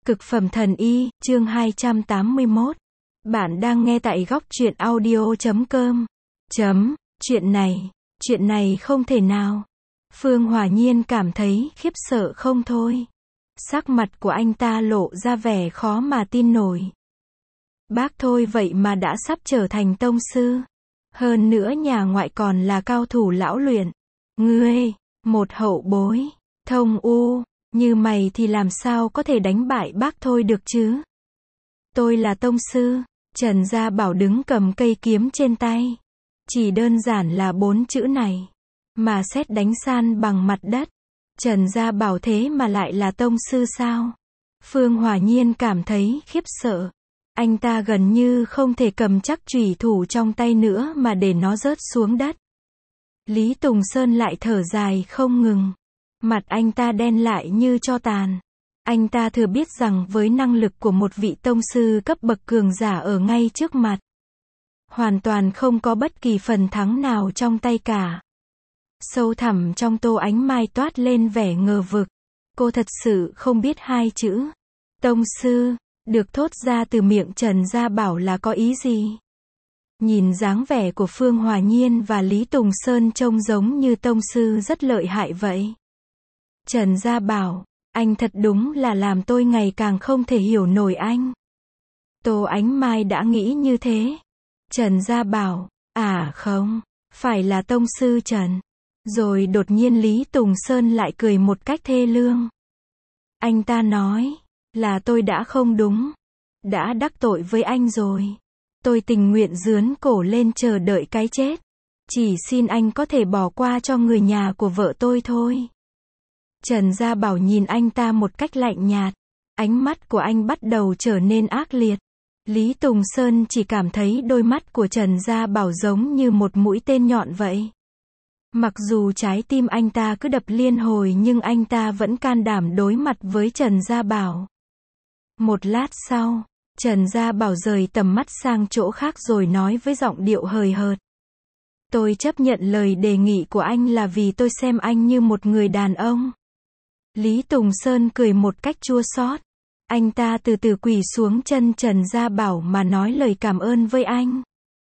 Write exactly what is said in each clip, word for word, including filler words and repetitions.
Cực phẩm thần y, chương hai trăm tám mươi mốt. Bạn đang nghe tại góc truyện audio chấm com. Chấm, chuyện này, chuyện này không thể nào. Phương Hòa Nhiên cảm thấy khiếp sợ không thôi. Sắc mặt của anh ta lộ ra vẻ khó mà tin nổi. Bác thôi vậy mà đã sắp trở thành tông sư. Hơn nữa nhà ngoại còn là cao thủ lão luyện. Ngươi, một hậu bối, thông u, như mày thì làm sao có thể đánh bại bác thôi được chứ? Tôi là tông sư. Trần Gia Bảo đứng cầm cây kiếm trên tay. Chỉ đơn giản là bốn chữ này. Mà sét đánh san bằng mặt đất. Trần Gia Bảo thế mà lại là tông sư sao? Phương Hòa Nhiên cảm thấy khiếp sợ. Anh ta gần như không thể cầm chắc chủy thủ trong tay nữa mà để nó rớt xuống đất. Lý Tùng Sơn lại thở dài không ngừng. Mặt anh ta đen lại như tro tàn. Anh ta thừa biết rằng với năng lực của một vị tông sư cấp bậc cường giả ở ngay trước mặt, hoàn toàn không có bất kỳ phần thắng nào trong tay cả. Sâu thẳm trong Tô Ánh Mai toát lên vẻ ngờ vực. Cô thật sự không biết hai chữ tông sư được thốt ra từ miệng Trần Gia Bảo là có ý gì. Nhìn dáng vẻ của Phương Hòa Nhiên và Lý Tùng Sơn trông giống như tông sư rất lợi hại vậy. Trần Gia Bảo, anh thật đúng là làm tôi ngày càng không thể hiểu nổi anh. Tô Ánh Mai đã nghĩ như thế. Trần Gia Bảo, à không, phải là tông sư Trần. Rồi đột nhiên Lý Tùng Sơn lại cười một cách thê lương. Anh ta nói, là tôi đã không đúng. Đã đắc tội với anh rồi. Tôi tình nguyện rướn cổ lên chờ đợi cái chết. Chỉ xin anh có thể bỏ qua cho người nhà của vợ tôi thôi. Trần Gia Bảo nhìn anh ta một cách lạnh nhạt. Ánh mắt của anh bắt đầu trở nên ác liệt. Lý Tùng Sơn chỉ cảm thấy đôi mắt của Trần Gia Bảo giống như một mũi tên nhọn vậy. Mặc dù trái tim anh ta cứ đập liên hồi nhưng anh ta vẫn can đảm đối mặt với Trần Gia Bảo. Một lát sau, Trần Gia Bảo rời tầm mắt sang chỗ khác rồi nói với giọng điệu hời hợt. Tôi chấp nhận lời đề nghị của anh là vì tôi xem anh như một người đàn ông. Lý Tùng Sơn cười một cách chua xót. Anh ta từ từ quỳ xuống chân Trần Gia Bảo mà nói lời cảm ơn với anh.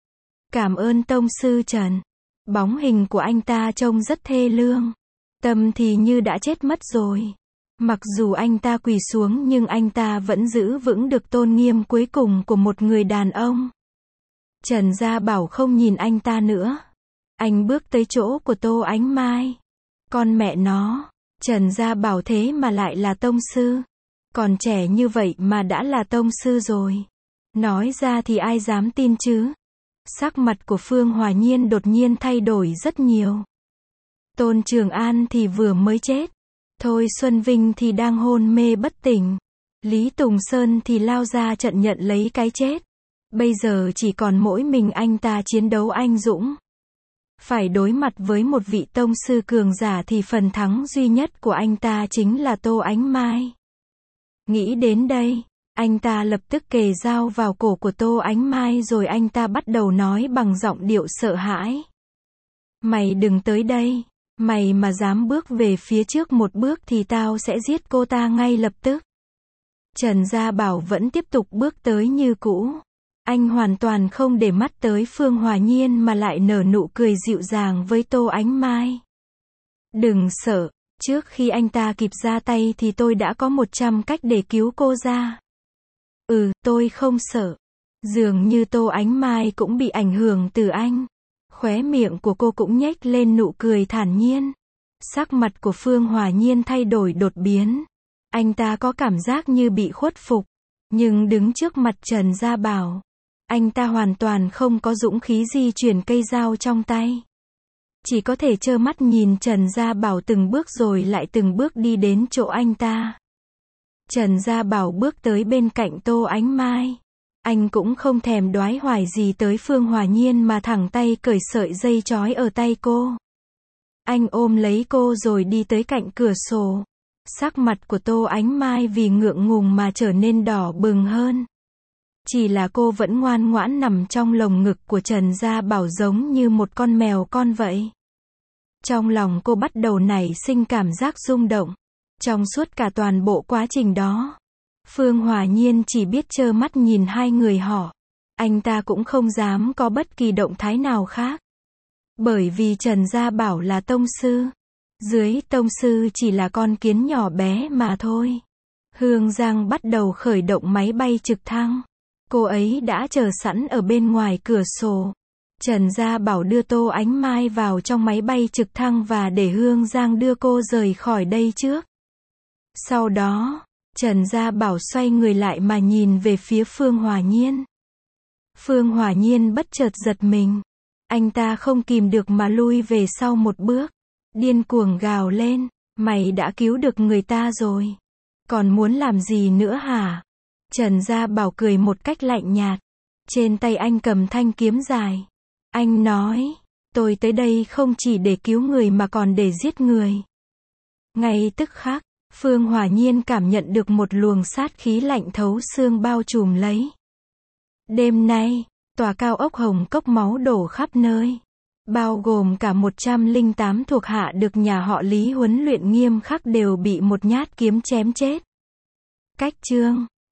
Cảm ơn tông sư Trần. Bóng hình của anh ta trông rất thê lương. Tâm thì như đã chết mất rồi. Mặc dù anh ta quỳ xuống nhưng anh ta vẫn giữ vững được tôn nghiêm cuối cùng của một người đàn ông. Trần Gia Bảo không nhìn anh ta nữa. Anh bước tới chỗ của Tô Ánh Mai. Con mẹ nó, Trần Gia Bảo thế mà lại là tông sư. Còn trẻ như vậy mà đã là tông sư rồi. Nói ra thì ai dám tin chứ? Sắc mặt của Phương Hòa Nhiên đột nhiên thay đổi rất nhiều. Tôn Trường An thì vừa mới chết. Thôi Xuân Vinh thì đang hôn mê bất tỉnh. Lý Tùng Sơn thì lao ra trận nhận lấy cái chết. Bây giờ chỉ còn mỗi mình anh ta chiến đấu anh dũng. Phải đối mặt với một vị tông sư cường giả thì phần thắng duy nhất của anh ta chính là Tô Ánh Mai. Nghĩ đến đây, anh ta lập tức kề dao vào cổ của Tô Ánh Mai rồi anh ta bắt đầu nói bằng giọng điệu sợ hãi. Mày đừng tới đây. Mày mà dám bước về phía trước một bước thì tao sẽ giết cô ta ngay lập tức. Trần Gia Bảo vẫn tiếp tục bước tới như cũ. Anh hoàn toàn không để mắt tới Phương Hòa Nhiên mà lại nở nụ cười dịu dàng với Tô Ánh Mai. Đừng sợ, trước khi anh ta kịp ra tay thì tôi đã có một trăm cách để cứu cô ra. Ừ, tôi không sợ. Dường như Tô Ánh Mai cũng bị ảnh hưởng từ anh. Khóe miệng của cô cũng nhếch lên nụ cười thản nhiên. Sắc mặt của Phương Hòa Nhiên thay đổi đột biến. Anh ta có cảm giác như bị khuất phục. Nhưng đứng trước mặt Trần Gia Bảo, anh ta hoàn toàn không có dũng khí di chuyển cây dao trong tay. Chỉ có thể trơ mắt nhìn Trần Gia Bảo từng bước rồi lại từng bước đi đến chỗ anh ta. Trần Gia Bảo bước tới bên cạnh Tô Ánh Mai. Anh cũng không thèm đoái hoài gì tới Phương Hòa Nhiên mà thẳng tay cởi sợi dây trói ở tay cô. Anh ôm lấy cô rồi đi tới cạnh cửa sổ. Sắc mặt của Tô Ánh Mai vì ngượng ngùng mà trở nên đỏ bừng hơn. Chỉ là cô vẫn ngoan ngoãn nằm trong lồng ngực của Trần Gia Bảo giống như một con mèo con vậy. Trong lòng cô bắt đầu nảy sinh cảm giác rung động. Trong suốt cả toàn bộ quá trình đó, Phương Hòa Nhiên chỉ biết trơ mắt nhìn hai người họ. Anh ta cũng không dám có bất kỳ động thái nào khác. Bởi vì Trần Gia Bảo là tông sư. Dưới tông sư chỉ là con kiến nhỏ bé mà thôi. Hương Giang bắt đầu khởi động máy bay trực thăng. Cô ấy đã chờ sẵn ở bên ngoài cửa sổ. Trần Gia Bảo đưa Tô Ánh Mai vào trong máy bay trực thăng và để Hương Giang đưa cô rời khỏi đây trước. Sau đó, Trần Gia Bảo xoay người lại mà nhìn về phía Phương Hòa Nhiên. Phương Hòa Nhiên bất chợt giật mình. Anh ta không kìm được mà lui về sau một bước. Điên cuồng gào lên. Mày đã cứu được người ta rồi. Còn muốn làm gì nữa hả? Trần Gia Bảo cười một cách lạnh nhạt. Trên tay anh cầm thanh kiếm dài. Anh nói, tôi tới đây không chỉ để cứu người mà còn để giết người. Ngay tức khắc, Phương Hòa Nhiên cảm nhận được một luồng sát khí lạnh thấu xương bao trùm lấy. Đêm nay, tòa cao ốc Hồng Cốc máu đổ khắp nơi. Bao gồm cả một trăm lẻ tám thuộc hạ được nhà họ Lý huấn luyện nghiêm khắc đều bị một nhát kiếm chém chết. Cách chương